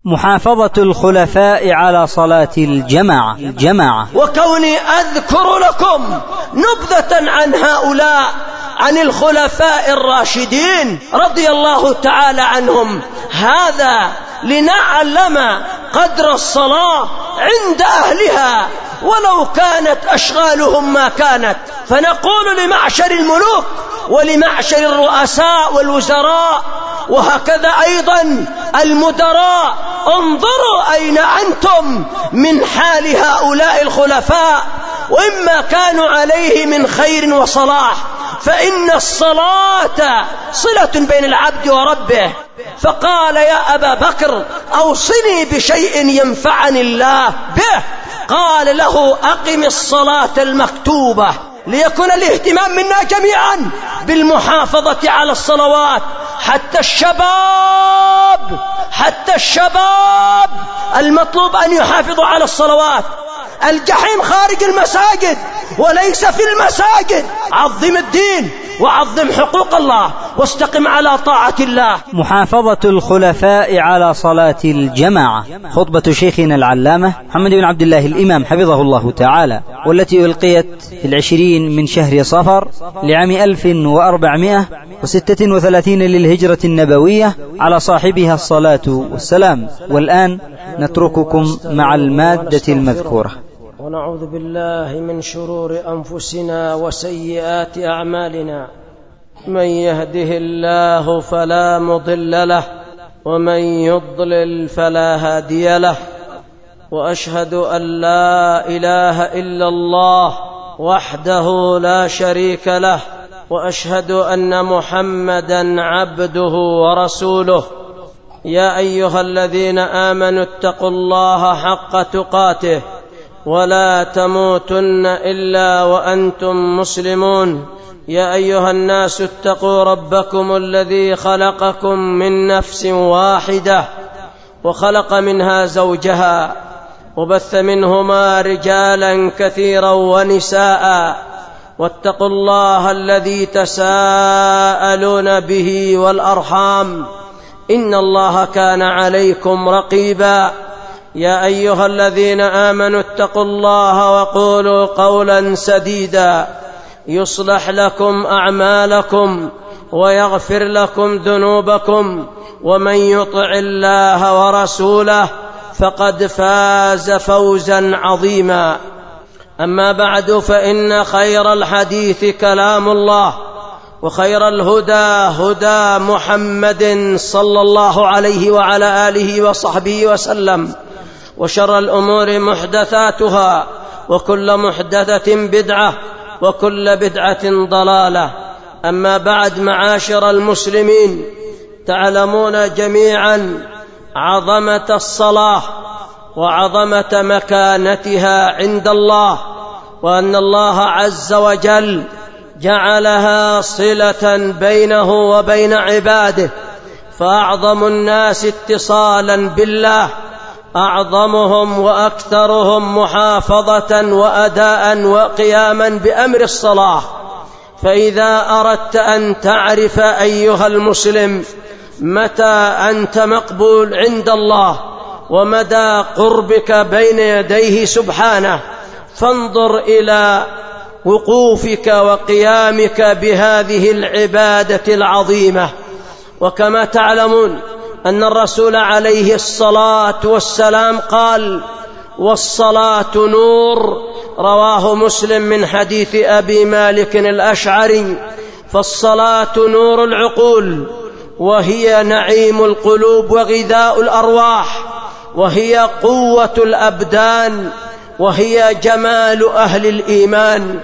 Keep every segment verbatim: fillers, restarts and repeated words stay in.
محافظة الخلفاء على صلاة الجماعة الجماعة وكوني أذكر لكم نبذة عن هؤلاء، عن الخلفاء الراشدين رضي الله تعالى عنهم، هذا لنعلم قدر الصلاة عند أهلها ولو كانت أشغالهم ما كانت. فنقول لمعشر الملوك ولمعشر الرؤساء والوزراء وهكذا أيضا المدراء، انظروا أين أنتم من حال هؤلاء الخلفاء، وإما كانوا عليه من خير وصلاح، فإن الصلاة صلة بين العبد وربه. فقال يا أبا بكر أوصني بشيء ينفعني الله به، قال له أقم الصلاة المكتوبة، ليكون الاهتمام منا جميعا بالمحافظة على الصلوات. حتى الشباب حتى الشباب المطلوب أن يحافظوا على الصلوات. الجحيم خارج المساجد وليس في المساجد. عظم الدين وعظم حقوق الله واستقم على طاعة الله. محافظة الخلفاء على صلاة الجماعة، خطبة شيخنا العلامة محمد بن عبد الله الإمام حفظه الله تعالى، والتي ألقيت في العشرين من شهر صفر لعام ألف وأربعمائة وستة وثلاثين للهجرة النبوية على صاحبها الصلاة والسلام. والآن نترككم مع المادة المذكورة. ونعوذ بالله من شرور أنفسنا وسيئات أعمالنا، من يهده الله فلا مضل له ومن يضلل فلا هادي له، وأشهد أن لا إله إلا الله وحده لا شريك له، وأشهد أن محمدا عبده ورسوله. يا أيها الذين آمنوا اتقوا الله حق تقاته ولا تموتن إلا وأنتم مسلمون. يا أيها الناس اتقوا ربكم الذي خلقكم من نفس واحدة وخلق منها زوجها وبث منهما رجالا كثيرا ونساء، واتقوا الله الذي تساءلون به والأرحام، إن الله كان عليكم رقيبا. يا أيها الذين آمنوا اتقوا الله وقولوا قولا سديدا يصلح لكم أعمالكم ويغفر لكم ذنوبكم، ومن يطع الله ورسوله فقد فاز فوزا عظيما. أما بعد، فإن خير الحديث كلام الله، وخير الهدى هدى محمد صلى الله عليه وعلى آله وصحبه وسلم، وشر الأمور محدثاتها، وكل محدثة بدعة، وكل بدعة ضلالة. أما بعد، معاشر المسلمين، تعلمون جميعا عظمة الصلاة وعظمة مكانتها عند الله، وأن الله عز وجل جعلها صلة بينه وبين عباده، فأعظم الناس اتصالا بالله أعظمهم وأكثرهم محافظة وأداء وقياما بأمر الصلاة. فإذا أردت أن تعرف أيها المسلم متى أنت مقبول عند الله ومدى قربك بين يديه سبحانه، فانظر إلى وقوفك وقيامك بهذه العبادة العظيمة. وكما تعلمون أن الرسول عليه الصلاة والسلام قال: والصلاة نور، رواه مسلم من حديث أبي مالك الأشعري. فالصلاة نور العقول، وهي نعيم القلوب وغذاء الأرواح، وهي قوة الأبدان، وهي جمال أهل الإيمان.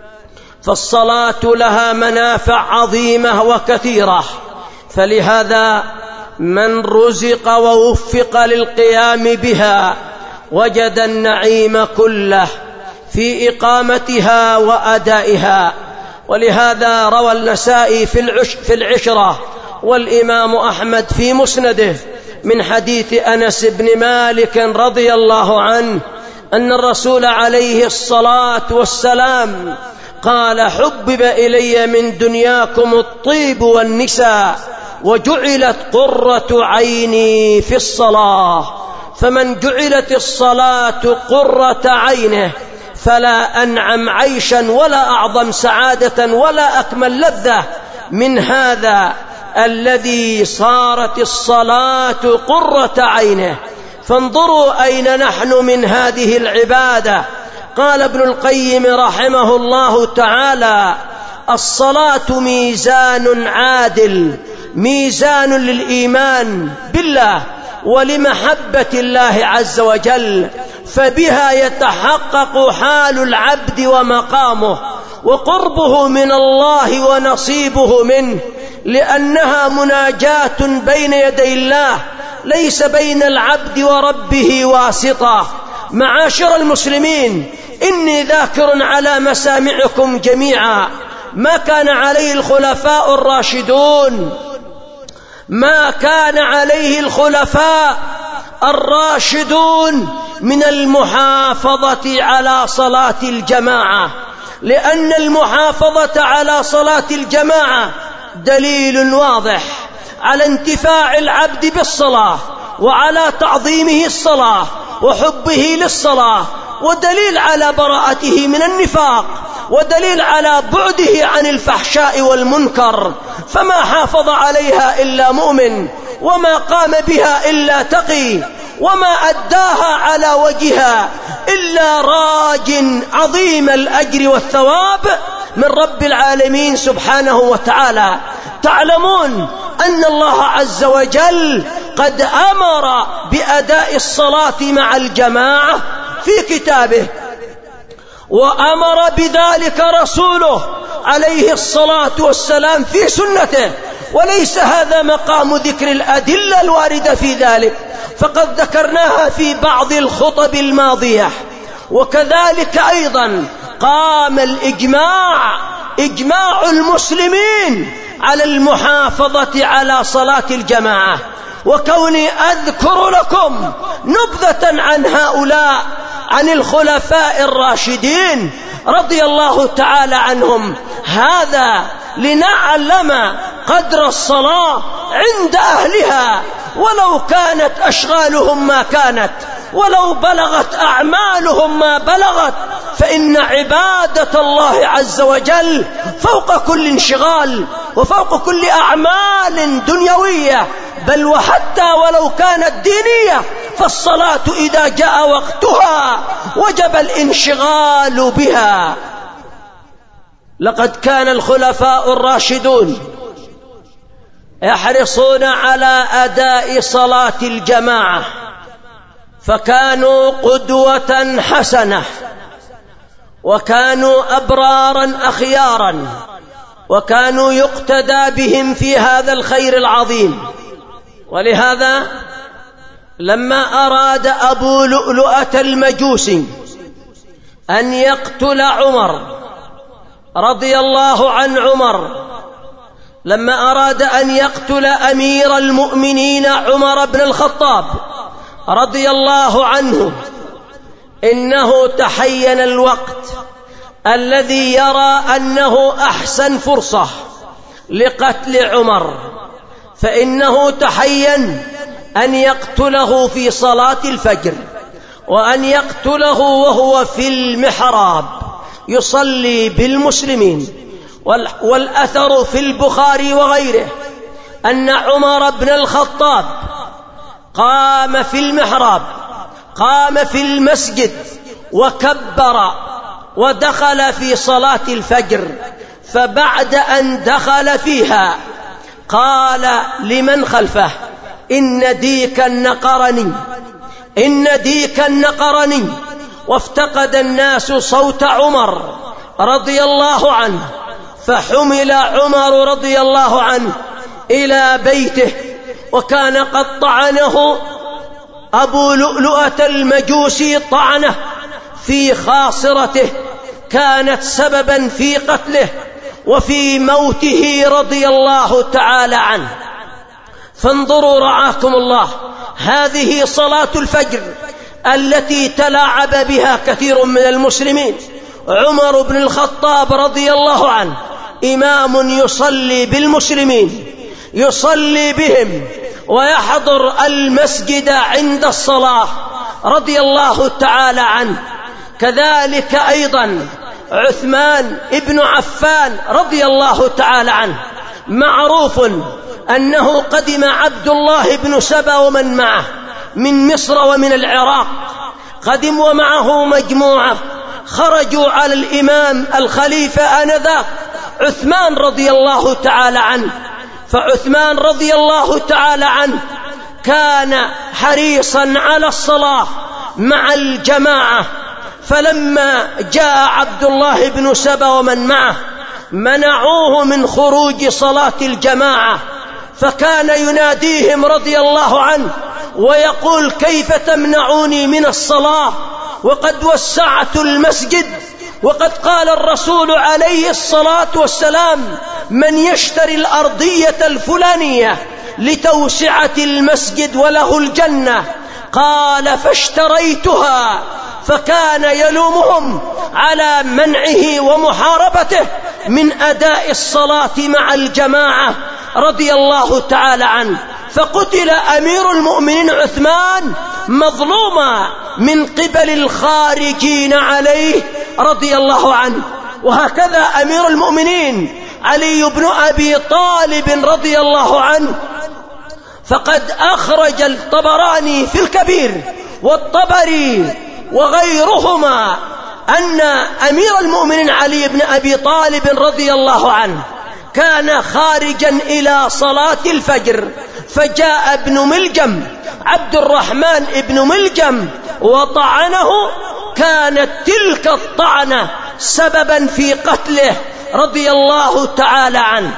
فالصلاة لها منافع عظيمة وكثيرة، فلهذا من رزق ووفق للقيام بها وجد النعيم كله في إقامتها وأدائها. ولهذا روى النسائي في العشرة والإمام أحمد في مسنده من حديث أنس بن مالك رضي الله عنه أن الرسول عليه الصلاة والسلام قال: حبب إلي من دنياكم الطيب والنساء، وجعلت قرة عيني في الصلاة. فمن جعلت الصلاة قرة عينه فلا أنعم عيشا ولا أعظم سعادة ولا أكمل لذة من هذا الذي صارت الصلاة قرة عينه. فانظروا أين نحن من هذه العبادة. قال ابن القيم رحمه الله تعالى: الصلاة ميزان عادل، ميزان للإيمان بالله ولمحبة الله عز وجل، فبها يتحقق حال العبد ومقامه وقربه من الله ونصيبه منه، لأنها مناجاة بين يدي الله ليس بين العبد وربه واسطة. معاشر المسلمين، إني ذاكر على مسامعكم جميعا ما كان عليه الخلفاء الراشدون، ما كان عليه الخلفاء الراشدون من المحافظة على صلاة الجماعة، لأن المحافظة على صلاة الجماعة دليل واضح على انتفاع العبد بالصلاة وعلى تعظيمه الصلاة وحبه للصلاة، ودليل على براءته من النفاق، ودليل على بعده عن الفحشاء والمنكر. فما حافظ عليها إلا مؤمن، وما قام بها إلا تقي، وما أداها على وجهها إلا راج عظيم الأجر والثواب من رب العالمين سبحانه وتعالى. تعلمون أن الله عز وجل قد أمر بأداء الصلاة مع الجماعة في كتابه، وأمر بذلك رسوله عليه الصلاة والسلام في سنته، وليس هذا مقام ذكر الأدلة الواردة في ذلك، فقد ذكرناها في بعض الخطب الماضية. وكذلك أيضا قام الإجماع، إجماع المسلمين على المحافظة على صلاة الجماعة. وكوني أذكر لكم نبذة عن هؤلاء، عن الخلفاء الراشدين رضي الله تعالى عنهم، هذا لنعلم قدر الصلاة عند أهلها، ولو كانت أشغالهم ما كانت، ولو بلغت أعمالهم ما بلغت، فإن عبادة الله عز وجل فوق كل انشغال وفوق كل أعمال دنيوية، بل وحتى ولو كانت دينية، فالصلاة إذا جاء وقتها وجب الانشغال بها. لقد كان الخلفاء الراشدون يحرصون على أداء صلاة الجماعة، فكانوا قدوة حسنة، وكانوا أبرارا أخيارا، وكانوا يقتدى بهم في هذا الخير العظيم. ولهذا لما أراد أبو لؤلؤة المجوسي أن يقتل عمر رضي الله عن عمر، لما أراد أن يقتل أمير المؤمنين عمر بن الخطاب رضي الله عنه، إنه تحين الوقت الذي يرى أنه أحسن فرصة لقتل عمر، فإنه تحين أن يقتله في صلاة الفجر، وأن يقتله وهو في المحراب يصلي بالمسلمين. والأثر في البخاري وغيره أن عمر بن الخطاب قام في المحراب، قام في المسجد وكبر ودخل في صلاة الفجر، فبعد أن دخل فيها قال لمن خلفه: إن ديكا نقرني، إن ديكا نقرني. وافتقد الناس صوت عمر رضي الله عنه، فحمل عمر رضي الله عنه إلى بيته، وكان قد طعنه أبو لؤلؤة المجوسي طعنه في خاصرته كانت سببا في قتله وفي موته رضي الله تعالى عنه. فانظروا رعاكم الله، هذه صلاة الفجر التي تلاعب بها كثير من المسلمين. عمر بن الخطاب رضي الله عنه إمام يصلي بالمسلمين، يصلي بهم ويحضر المسجد عند الصلاة رضي الله تعالى عنه. كذلك أيضا عثمان ابن عفان رضي الله تعالى عنه، معروف أنه قدم عبد الله بن سبا ومن معه من مصر ومن العراق، قدم ومعه مجموعة خرجوا على الإمام الخليفة آنذاك عثمان رضي الله تعالى عنه. فعثمان رضي الله تعالى عنه كان حريصا على الصلاة مع الجماعة، فلما جاء عبد الله بن سبا ومن معه منعوه من خروج صلاة الجماعة، فكان يناديهم رضي الله عنه ويقول: كيف تمنعوني من الصلاة وقد وسعت المسجد، وقد قال الرسول عليه الصلاة والسلام: من يشتري الأرضية الفلانية لتوسعة المسجد وله الجنة. قال: فاشتريتها. فكان يلومهم على منعه ومحاربته من أداء الصلاة مع الجماعة رضي الله تعالى عنه. فقتل أمير المؤمنين عثمان مظلوما من قبل الخارجين عليه رضي الله عنه. وهكذا أمير المؤمنين علي بن أبي طالب رضي الله عنه، فقد أخرج الطبراني في الكبير والطبري وغيرهما أن أمير المؤمنين علي بن أبي طالب رضي الله عنه كان خارجا إلى صلاة الفجر، فجاء ابن ملجم عبد الرحمن ابن ملجم وطعنه، كانت تلك الطعنة سببا في قتله رضي الله تعالى عنه.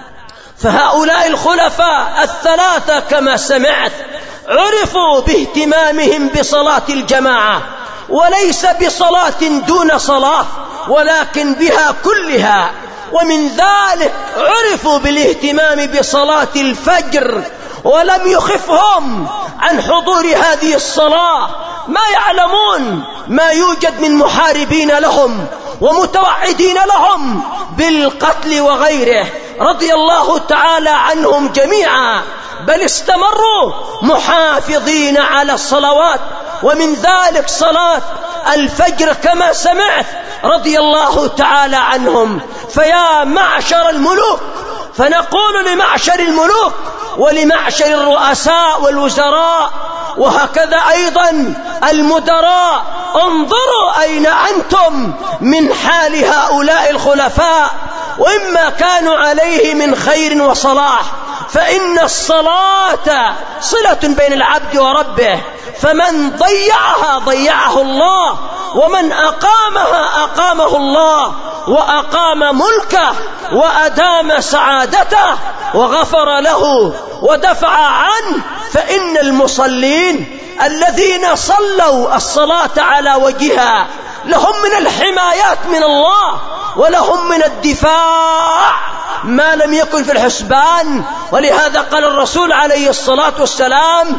فهؤلاء الخلفاء الثلاثة كما سمعت عرفوا باهتمامهم بصلاة الجماعة، وليس بصلاة دون صلاة ولكن بها كلها. ومن ذلك عرفوا بالاهتمام بصلاة الفجر، ولم يخفهم عن حضور هذه الصلاة، ما يعلمون ما يوجد من محاربين لهم ومتوعدين لهم بالقتل وغيره رضي الله تعالى عنهم جميعا، بل استمروا محافظين على الصلوات، ومن ذلك صلاة الفجر كما سمعت رضي الله تعالى عنهم. فيا معشر الملوك، فنقول لمعشر الملوك ولمعشر الرؤساء والوزراء وهكذا أيضا المدراء: انظروا أين أنتم من حال هؤلاء الخلفاء، وإما كانوا عليه من خير وصلاح، فإن الصلاة صلة بين العبد وربه، فمن ضيعها ضيعه الله، ومن أقامها أقامه الله وأقام ملكه وأدام سعادته وغفر له ودفع عنه. فإن المصلين الذين صلوا الصلاة على وجهها لهم من الحمايات من الله، ولهم من الدفاع ما لم يكن في الحسبان. ولهذا قال الرسول عليه الصلاة والسلام: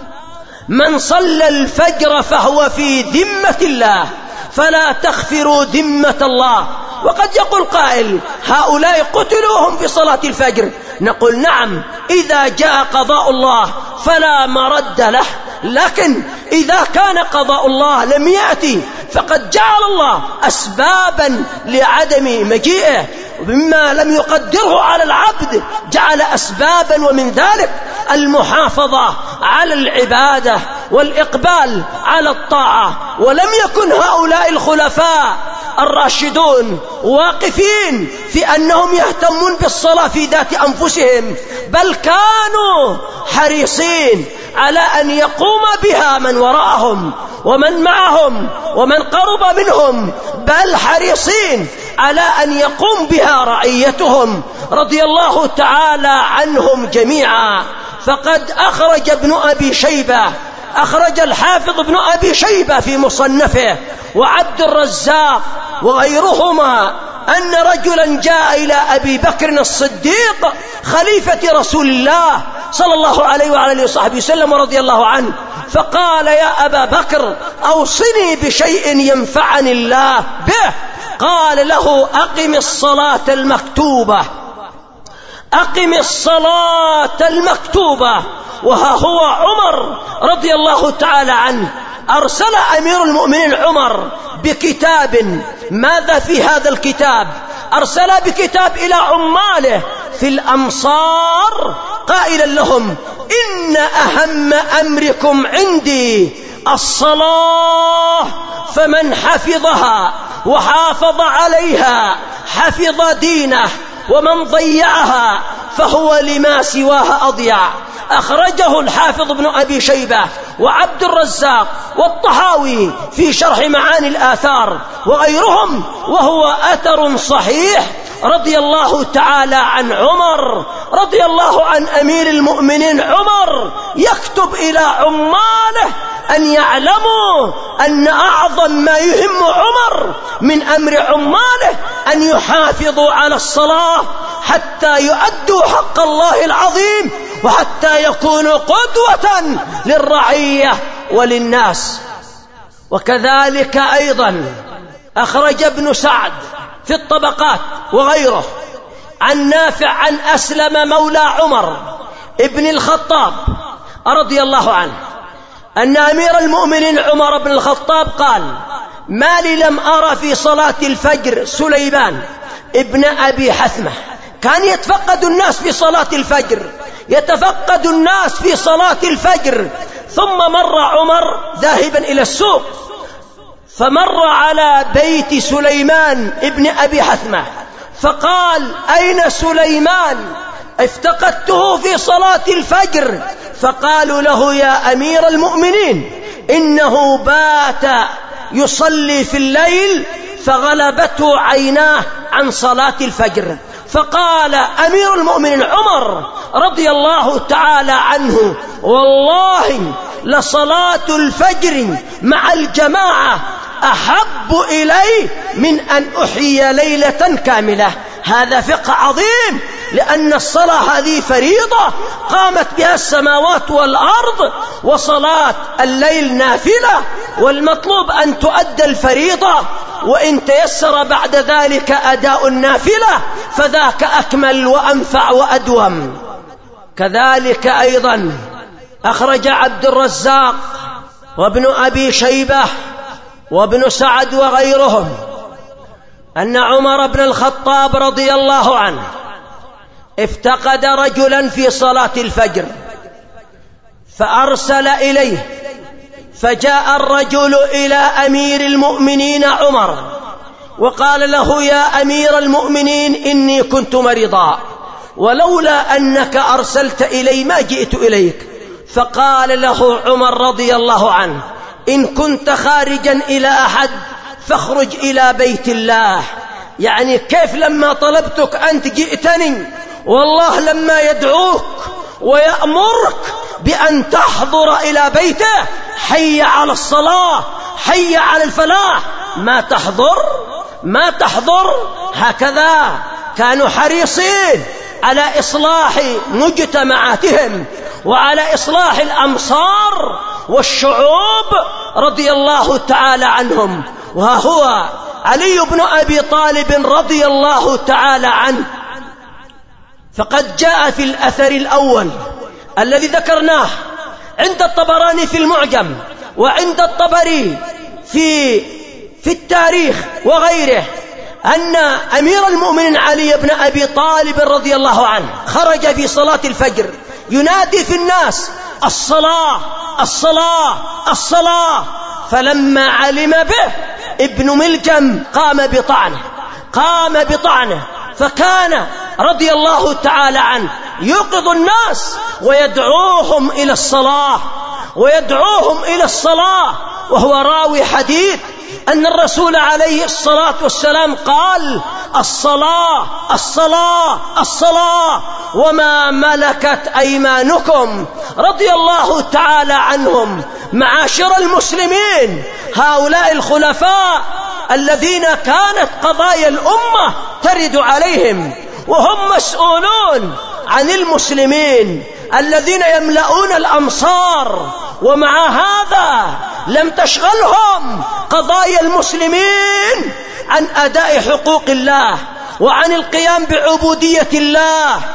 من صلى الفجر فهو في ذمة الله فلا تخفروا ذمة الله. وقد يقول قائل: هؤلاء قتلوا وهم في صلاة الفجر. نقول: نعم، إذا جاء قضاء الله فلا مرد له، لكن إذا كان قضاء الله لم يأتي فقد جعل الله أسبابا لعدم مجيئه، ومما لم يقدره على العبد جعل أسبابا، ومن ذلك المحافظة على العبادة والإقبال على الطاعة. ولم يكن هؤلاء الخلفاء الراشدون واقفين في أنهم يهتمون بالصلاة في ذات أنفسهم، بل كانوا حريصين على أن يقوم بها من وراءهم ومن معهم ومن قرب منهم، بل حريصين على أن يقوم بها رعيتهم رضي الله تعالى عنهم جميعا. فقد أخرج ابن أبي شيبة، أخرج الحافظ ابن أبي شيبة في مصنفه وعبد الرزاق وغيرهما أن رجلا جاء إلى أبي بكر الصديق خليفة رسول الله صلى الله عليه وعلى آله وصحبه وسلم رضي الله عنه، فقال: يا أبا بكر، أوصني بشيء ينفعني الله به. قال له: أقم الصلاة المكتوبة. أقم الصلاة المكتوبة. وها هو عمر رضي الله تعالى عنه أرسل أمير المؤمنين عمر بكتاب. ماذا في هذا الكتاب؟ أرسل بكتاب إلى عماله في الأمصار قائلا لهم: إن أهم أمركم عندي الصلاة، فمن حفظها وحافظ عليها حفظ دينه، ومن ضيعها فهو لما سواها أضيع. أخرجه الحافظ ابن أبي شيبة وعبد الرزاق والطحاوي في شرح معاني الآثار وغيرهم، وهو أثر صحيح. رضي الله تعالى عن عمر، رضي الله عن أمير المؤمنين عمر، يكتب إلى عماله أن يعلموا أن أعظم ما يهم عمر من أمر عماله أن يحافظوا على الصلاة حتى يؤدوا حق الله العظيم، وحتى يكونوا قدوة للرعية وللناس. وكذلك أيضا أخرج ابن سعد في الطبقات وغيره عن نافع عن أسلم مولى عمر ابن الخطاب رضي الله عنه أن أمير المؤمنين عمر بن الخطاب قال: ما لي لم أرى في صلاة الفجر سليمان ابن أبي حثمة. كان يتفقد الناس في صلاة الفجر، يتفقد الناس في صلاة الفجر. ثم مر عمر ذاهبا إلى السوق، فمر على بيت سليمان ابن أبي حثمة، فقال: أين سليمان؟ افتقدته في صلاة الفجر. فقالوا له: يا أمير المؤمنين، إنه بات يصلي في الليل فغلبته عيناه عن صلاة الفجر. فقال أمير المؤمنين عمر رضي الله تعالى عنه: والله لصلاة الفجر مع الجماعة أحب إلي من أن أحيي ليلة كاملة. هذا فقه عظيم، لأن الصلاة هذه فريضة قامت بها السماوات والأرض، وصلاة الليل نافلة، والمطلوب أن تؤدى الفريضة، وإن تيسر بعد ذلك أداء النافلة فذاك أكمل وأنفع وأدوم. كذلك أيضا أخرج عبد الرزاق وابن أبي شيبة وابن سعد وغيرهم أن عمر بن الخطاب رضي الله عنه افتقد رجلا في صلاة الفجر فأرسل إليه، فجاء الرجل إلى أمير المؤمنين عمر وقال له: يا أمير المؤمنين، إني كنت مريضا، ولولا أنك أرسلت إلي ما جئت إليك. فقال له عمر رضي الله عنه: إن كنت خارجا إلى أحد فاخرج إلى بيت الله. يعني كيف لما طلبتك أنت جئتني؟ والله لما يدعوك ويأمرك بأن تحضر إلى بيته: حي على الصلاة، حي على الفلاح، ما تحضر ما تحضر. هكذا كانوا حريصين على إصلاح مجتمعاتهم وعلى إصلاح الأمصار والشعوب رضي الله تعالى عنهم. وها هو علي بن أبي طالب رضي الله تعالى عنه، فقد جاء في الأثر الأول الذي ذكرناه عند الطبراني في المعجم وعند الطبري في في التاريخ وغيره أن أمير المؤمنين علي بن أبي طالب رضي الله عنه خرج في صلاة الفجر ينادي في الناس: الصلاة الصلاة الصلاة. فلما علم به ابن ملجم قام بطعنه قام بطعنه فكان رضي الله تعالى عنه يوقظ الناس ويدعوهم إلى الصلاة ويدعوهم إلى الصلاة وهو راوي حديث أن الرسول عليه الصلاة والسلام قال: الصلاة الصلاة الصلاة وما ملكت أيمانكم. رضي الله تعالى عنهم. معاشر المسلمين، هؤلاء الخلفاء الذين كانت قضايا الأمة ترد عليهم وهم مسؤولون عن المسلمين الذين يملؤون الأمصار، ومع هذا لم تشغلهم قضايا المسلمين عن أداء حقوق الله وعن القيام بعبودية الله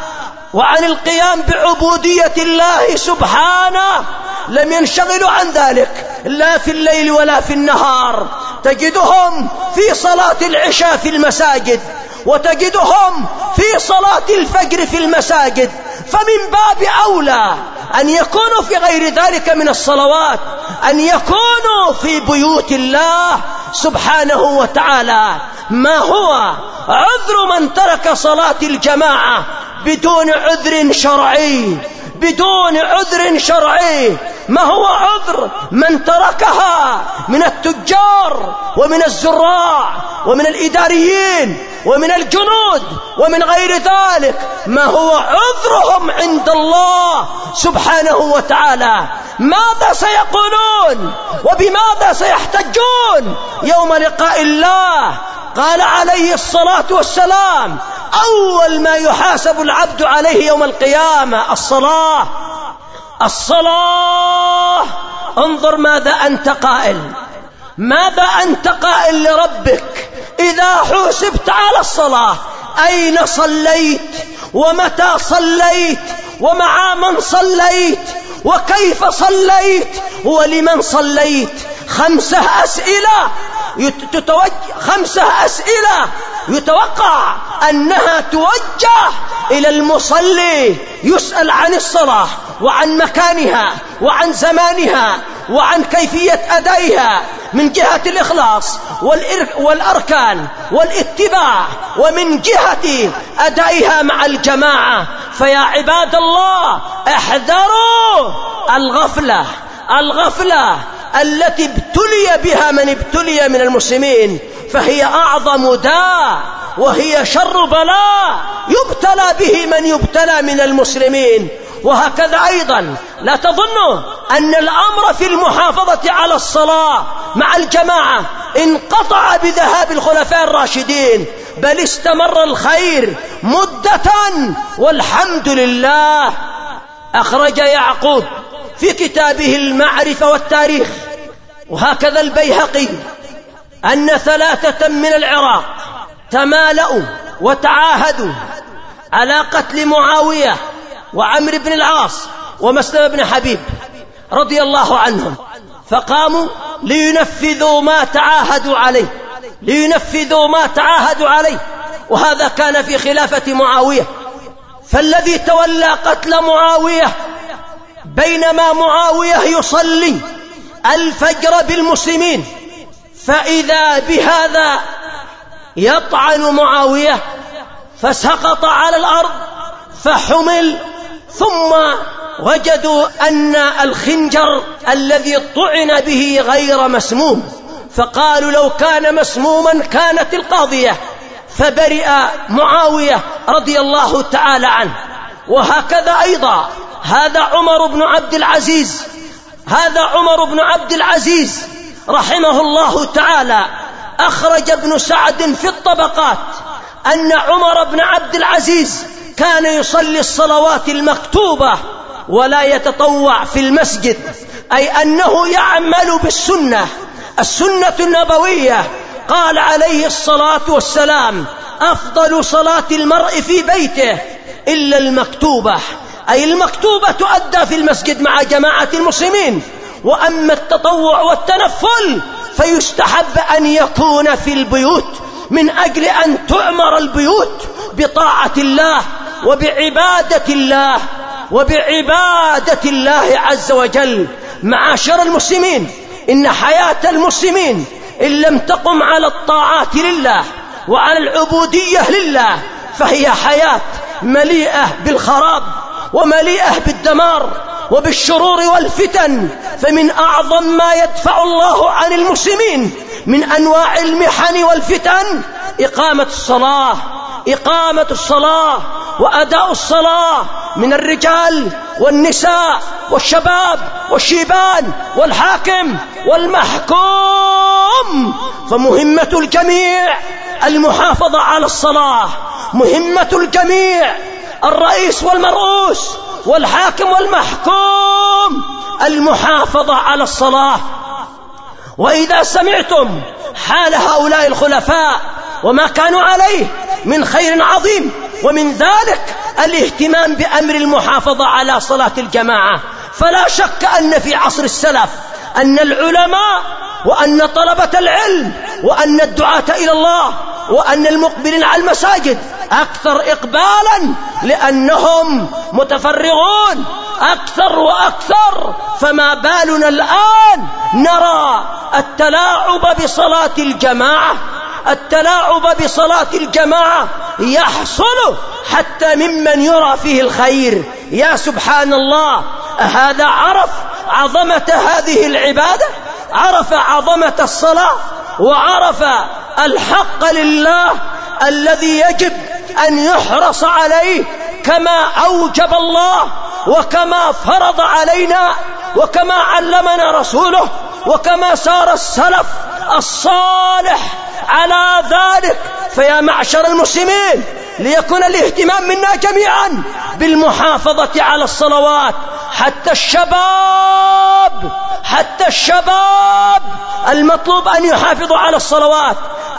وعن القيام بعبودية الله سبحانه لم ينشغلوا عن ذلك لا في الليل ولا في النهار. تجدهم في صلاة العشاء في المساجد، وتجدهم في صلاة الفجر في المساجد، فمن باب أولى أن يكونوا في غير ذلك من الصلوات، أن يكونوا في بيوت الله سبحانه وتعالى. ما هو عذر من ترك صلاة الجماعة بدون عذر شرعي؟ بدون عذر شرعي. ما هو عذر من تركها من التجار ومن الزراع ومن الإداريين ومن الجنود ومن غير ذلك؟ ما هو عذرهم عند الله سبحانه وتعالى؟ ماذا سيقولون وبماذا سيحتجون يوم لقاء الله؟ قال عليه الصلاة والسلام: أول ما يحاسب العبد عليه يوم القيامة الصلاة. الصلاة. انظر ماذا أنت قائل، ماذا أنت قائل لربك إذا حوسبت على الصلاة؟ أين صليت؟ ومتى صليت؟ ومع من صليت؟ وكيف صليت؟ ولمن صليت؟ خمسة أسئلة تتوجه خمسة أسئلة يتوقع أنها توجه إلى المصلي، يسأل عن الصلاة وعن مكانها وعن زمانها وعن كيفية أدائها من جهة الإخلاص والأركان والاتباع، ومن جهة أدائها مع الجماعة. فيا عباد الله، احذروا الغفلة الغفلة التي ابتلي بها من ابتلي من المسلمين، فهي أعظم داء وهي شر بلاء يبتلى به من يبتلى من المسلمين. وهكذا أيضا لا تظنوا أن الأمر في المحافظة على الصلاة مع الجماعة انقطع بذهاب الخلفاء الراشدين، بل استمر الخير مدة والحمد لله. أخرج يعقوب في كتابه المعرفة والتاريخ، وهكذا البيهقي، أن ثلاثة من العراق تمالأوا وتعاهدوا على قتل معاوية وعمر بن العاص ومسلم بن حبيب رضي الله عنهم، فقاموا لينفذوا ما تعاهدوا عليه لينفذوا ما تعاهدوا عليه وهذا كان في خلافة معاوية. فالذي تولى قتل معاوية بينما معاوية يصلي الفجر بالمسلمين، فإذا بهذا يطعن معاوية فسقط على الأرض فحمل، ثم وجدوا أن الخنجر الذي طعن به غير مسموم، فقالوا لو كان مسموما كانت القاضية، فبرئ معاوية رضي الله تعالى عنه. وهكذا أيضا هذا عمر بن عبد العزيز هذا عمر بن عبد العزيز رحمه الله تعالى. أخرج ابن سعد في الطبقات أن عمر بن عبد العزيز كان يصلي الصلوات المكتوبة ولا يتطوع في المسجد، أي أنه يعمل بالسنة السنة النبوية. قال عليه الصلاة والسلام: أفضل صلاة المرء في بيته إلا المكتوبة، أي المكتوبة تؤدى في المسجد مع جماعة المسلمين، وأما التطوع والتنفل فيستحب أن يكون في البيوت، من أجل أن تعمر البيوت بطاعة الله وبعبادة الله وبعبادة الله عز وجل. معاشر المسلمين، إن حياة المسلمين إن لم تقم على الطاعات لله وعلى العبودية لله فهي حياة مليئة بالخراب ومليئة بالدمار وبالشرور والفتن. فمن أعظم ما يدفع الله عن المسلمين من أنواع المحن والفتن إقامة الصلاة إقامة الصلاة وأداء الصلاة من الرجال والنساء والشباب والشيبان والحاكم والمحكوم. فمهمة الجميع المحافظة على الصلاة، مهمة الجميع الرئيس والمرؤوس والحاكم والمحكوم المحافظة على الصلاة. وإذا سمعتم حال هؤلاء الخلفاء وما كانوا عليه من خير عظيم، ومن ذلك الاهتمام بأمر المحافظة على صلاة الجماعة. فلا شك أن في عصر السلف أن العلماء وأن طلبة العلم وأن الدعاة إلى الله وأن المقبلين على المساجد أكثر إقبالا، لأنهم متفرغون أكثر وأكثر. فما بالنا الآن نرى التلاعب بصلاة الجماعة. التلاعب بصلاة الجماعة يحصل حتى ممن يرى فيه الخير. يا سبحان الله، هذا عرف عظمة هذه العبادة، عرف عظمة الصلاة، وعرف الحق لله الذي يجب أن يحرص عليه كما أوجب الله وكما فرض علينا وكما علمنا رسوله وكما سار السلف الصالح على ذلك. فيا معشر المسلمين، ليكون الاهتمام منا جميعا بالمحافظة على الصلوات، حتى الشباب حتى الشباب المطلوب أن يحافظوا على الصلوات.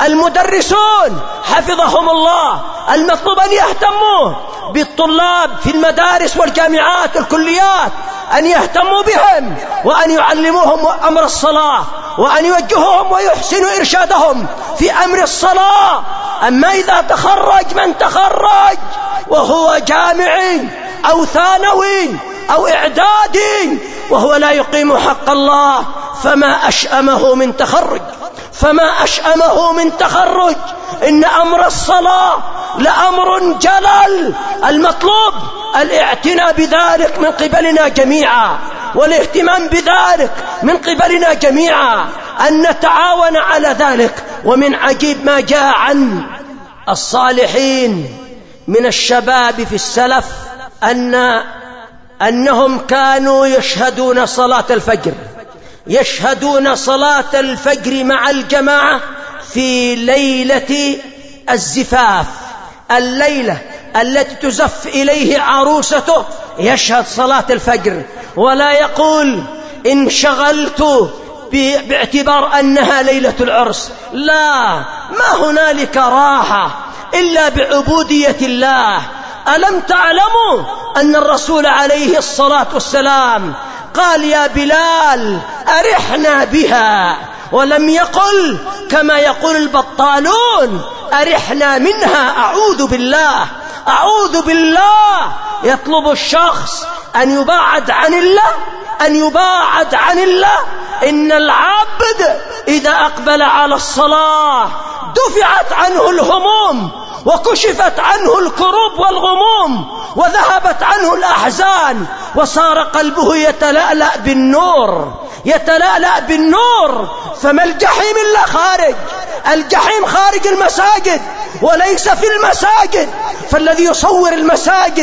المدرسون حفظهم الله المطلوب أن يهتموا بالطلاب في المدارس والجامعات والكليات، أن يهتموا بهم وأن يعلموهم أمر الصلاة وأن يوجهوهم ويحسنوا إرشادهم في أمر الصلاة. أما إذا تخرج من تخرج وهو جامعي أو ثانوي أو إعدادي وهو لا يقيم حق الله، فما أشأمه من تخرج فما أشأمه من تخرج. إن أمر الصلاة لأمر جلل، المطلوب الاعتناء بذلك من قبلنا جميعا، والاهتمام بذلك من قبلنا جميعا، أن نتعاون على ذلك. ومن عجيب ما جاء عن الصالحين من الشباب في السلف أن أنهم كانوا يشهدون صلاة الفجر يشهدون صلاة الفجر مع الجماعة في ليلة الزفاف، الليلة التي تزف إليه عروسته، يشهد صلاة الفجر ولا يقول انشغلت باعتبار أنها ليلة العرس. لا، ما هنالك راحة إلا بعبودية الله. ألم تعلموا أن الرسول عليه الصلاة والسلام قال يا بلال أرحنا بها، ولم يقل كما يقول البطالون أرحنا منها. أعوذ بالله أعوذ بالله. يطلب الشخص أن يباعد عن الله أن يباعد عن الله. إن العبد إذا أقبل على الصلاة دفعت عنه الهموم وكشفت عنه الكروب والغموم وذهبت عنه الأحزان، وصار قلبه يتلألأ بالنور يتلألأ بالنور. فما الجحيم إلا خارج الجحيم خارج المساجد وليس في المساجد. فالذي يصور المساجد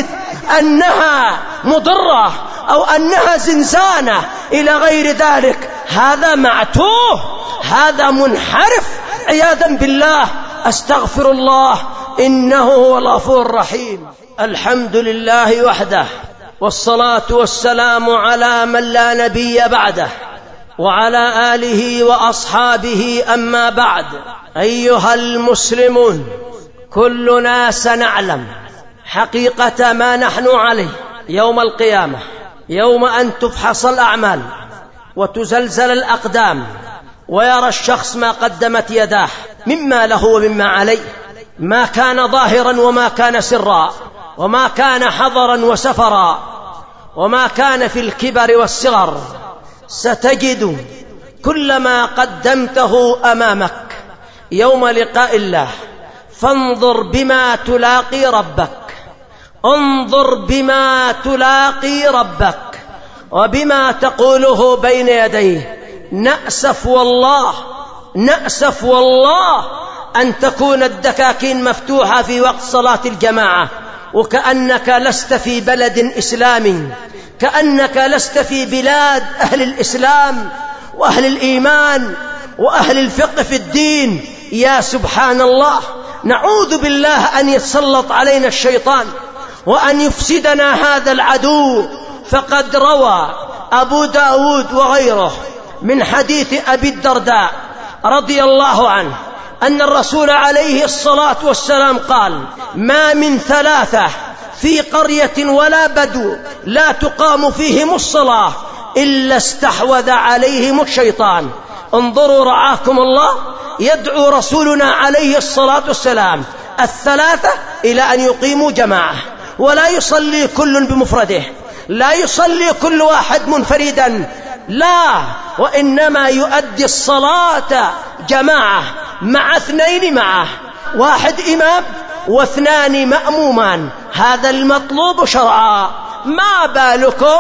أنها مضرة أو أنها زنزانة إلى غير ذلك، هذا معتوه، هذا منحرف عياذا بالله. أستغفر الله، إنه هو الغفور الرحيم. الحمد لله وحده، والصلاة والسلام على من لا نبي بعده، وعلى آله وأصحابه. أما بعد، أيها المسلمون، كلنا سنعلم حقيقة ما نحن عليه يوم القيامة، يوم أن تفحص الأعمال وتزلزل الأقدام ويرى الشخص ما قدمت يداه مما له ومما عليه، ما كان ظاهرا وما كان سرا، وما كان حضرا وسفرا، وما كان في الكبر والصغر. ستجد كل ما قدمته أمامك يوم لقاء الله. فانظر بما تلاقي ربك انظر بما تلاقي ربك وبما تقوله بين يديه. نأسف والله نأسف والله أن تكون الدكاكين مفتوحة في وقت صلاة الجماعة، وكأنك لست في بلد إسلامي، كأنك لست في بلاد أهل الإسلام وأهل الإيمان وأهل الفقه في الدين. يا سبحان الله، نعوذ بالله أن يتسلط علينا الشيطان وأن يفسدنا هذا العدو. فقد روى أبو داود وغيره من حديث أبي الدرداء رضي الله عنه أن الرسول عليه الصلاة والسلام قال: ما من ثلاثة في قرية ولا بدو لا تقام فيهم الصلاة إلا استحوذ عليهم الشيطان. انظروا رعاكم الله، يدعو رسولنا عليه الصلاة والسلام الثلاثة إلى أن يقيموا جماعة، ولا يصلي كل بمفرده، لا يصلي كل واحد منفردا، لا، وإنما يؤدي الصلاة جماعة مع اثنين معه، واحد إمام واثنان مأمومان. هذا المطلوب شرعا. ما بالكم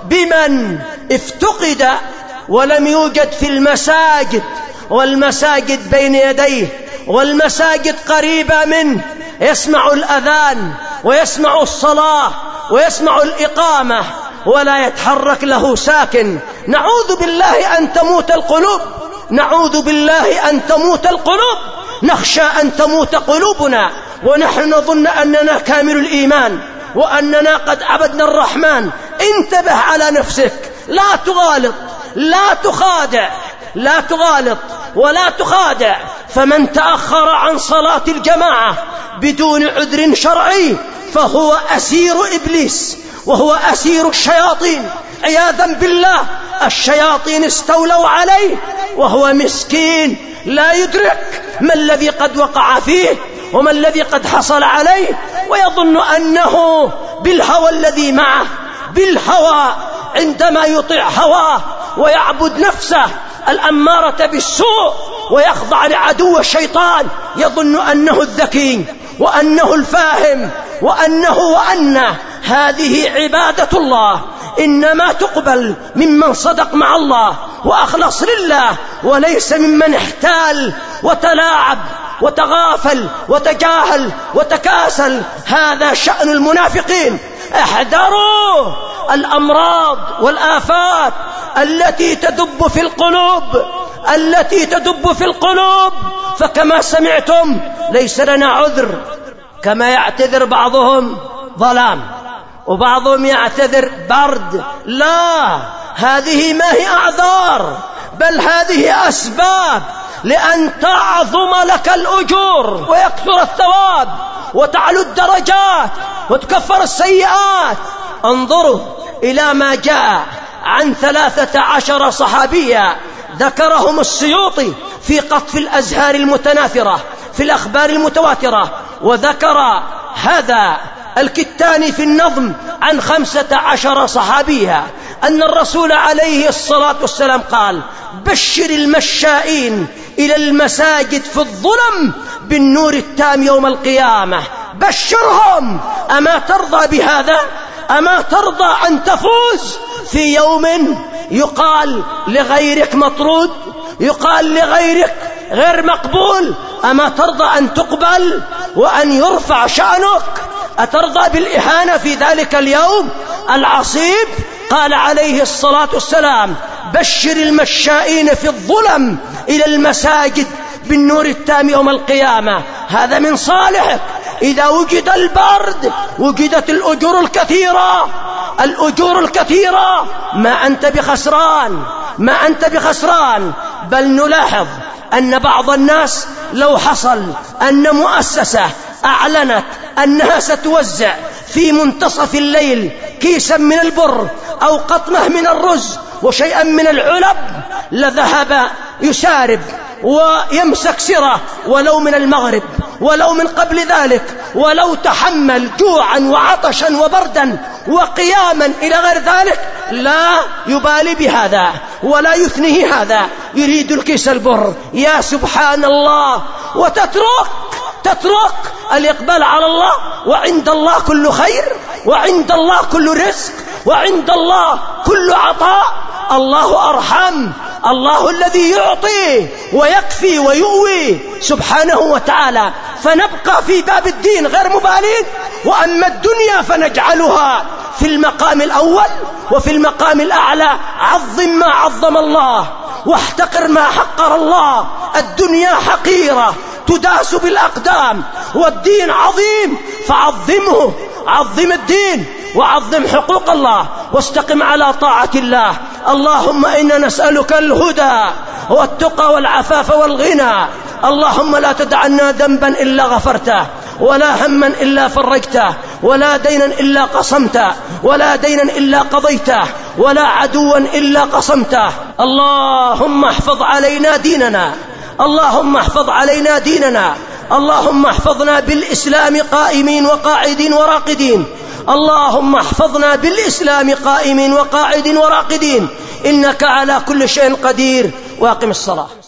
بمن افتقد ولم يوجد في المساجد، والمساجد بين يديه، والمساجد قريبة منه، يسمع الأذان ويسمع الصلاة ويسمع الإقامة ولا يتحرك له ساكن. نعوذ بالله أن تموت القلوب، نعوذ بالله أن تموت القلوب، نخشى أن تموت قلوبنا ونحن نظن أننا كامل الإيمان وأننا قد عبدنا الرحمن. انتبه على نفسك، لا تغالط، لا تخادع، لا تغالط ولا تخادع. فمن تأخر عن صلاة الجماعة بدون عذر شرعي فهو أسير إبليس، وهو أسير الشياطين عياذا بالله. الشياطين استولوا عليه وهو مسكين لا يدرك ما الذي قد وقع فيه وما الذي قد حصل عليه، ويظن أنه بالهوى الذي معه، بالهوى عندما يطيع هواه ويعبد نفسه الأمارة بالسوء ويخضع لعدو الشيطان، يظن أنه الذكي وأنه الفاهم وأنه وأنه. هذه عبادة الله إنما تقبل ممن صدق مع الله وأخلص لله، وليس ممن احتال وتلاعب وتغافل وتجاهل وتكاسل. هذا شأن المنافقين. احذروا الأمراض والآفات التي تدب في القلوب، التي تدب في القلوب. فكما سمعتم ليس لنا عذر، كما يعتذر بعضهم ظلام وبعضهم يعتذر برد. لا، هذه ما هي أعذار، بل هذه أسباب لأن تعظم لك الأجور ويكثر الثواب وتعلو الدرجات وتكفر السيئات. انظروا إلى ما جاء عن ثلاثة عشر صحابيا ذكرهم السيوطي في قطف الأزهار المتناثرة في الأخبار المتواترة، وذكر هذا الكتاني في النظم عن خمسة عشر صحابيا أن الرسول عليه الصلاة والسلام قال: بشر المشائين إلى المساجد في الظلم بالنور التام يوم القيامة. بشرهم. أما ترضى بهذا؟ أما ترضى أن تفوز في يوم يقال لغيرك مطرود، يقال لغيرك غير مقبول؟ أما ترضى أن تقبل وأن يرفع شأنك؟ أترضى بالإهانة في ذلك اليوم العصيب؟ قال عليه الصلاة والسلام: بشر المشائين في الظلم إلى المساجد بالنور التام يوم القيامة. هذا من صالحك. إذا وجد البرد وجدت الأجور الكثيرة، الأجور الكثيرة، ما أنت بخسران، ما أنت بخسران. بل نلاحظ أن بعض الناس لو حصل أن مؤسسة أعلنت أنها ستوزع في منتصف الليل كيسا من البر أو قطمة من الرز وشيئا من العلب لذهب يسارب ويمسك سره، ولو من المغرب ولو من قبل ذلك، ولو تحمل جوعا وعطشا وبردا وقياما إلى غير ذلك، لا يبالي بهذا ولا يثنيه هذا، يريد الكيس البر. يا سبحان الله. وتترك تترك الإقبال على الله، وعند الله كل خير، وعند الله كل رزق، وعند الله كل عطاء. الله أرحم، الله الذي يعطي ويكفي ويؤوي سبحانه وتعالى. فنبقى في باب الدين غير مبالين، وأما الدنيا فنجعلها في المقام الأول وفي المقام الأعلى. عظم ما عظم الله واحتقر ما حقر الله. الدنيا حقيرة تداس بالأقدام، والدين عظيم فعظمه. عظم الدين وعظم حقوق الله واستقم على طاعة الله. اللهم إنا نسألك الهدى والتقى والعفاف والغنى. اللهم لا تدع لنا ذنبا إلا غفرته، ولا هما إلا فرجته، ولا دينا إلا قسمته، ولا دينا إلا قضيته، ولا عدوا إلا قسمته. اللهم احفظ علينا ديننا، اللهم احفظ علينا ديننا، اللهم احفظنا بالإسلام قائمين وقاعدين وراقدين، اللهم احفظنا بالإسلام قائمين وقاعدين وراقدين، إنك على كل شيء قدير. واقم الصلاة.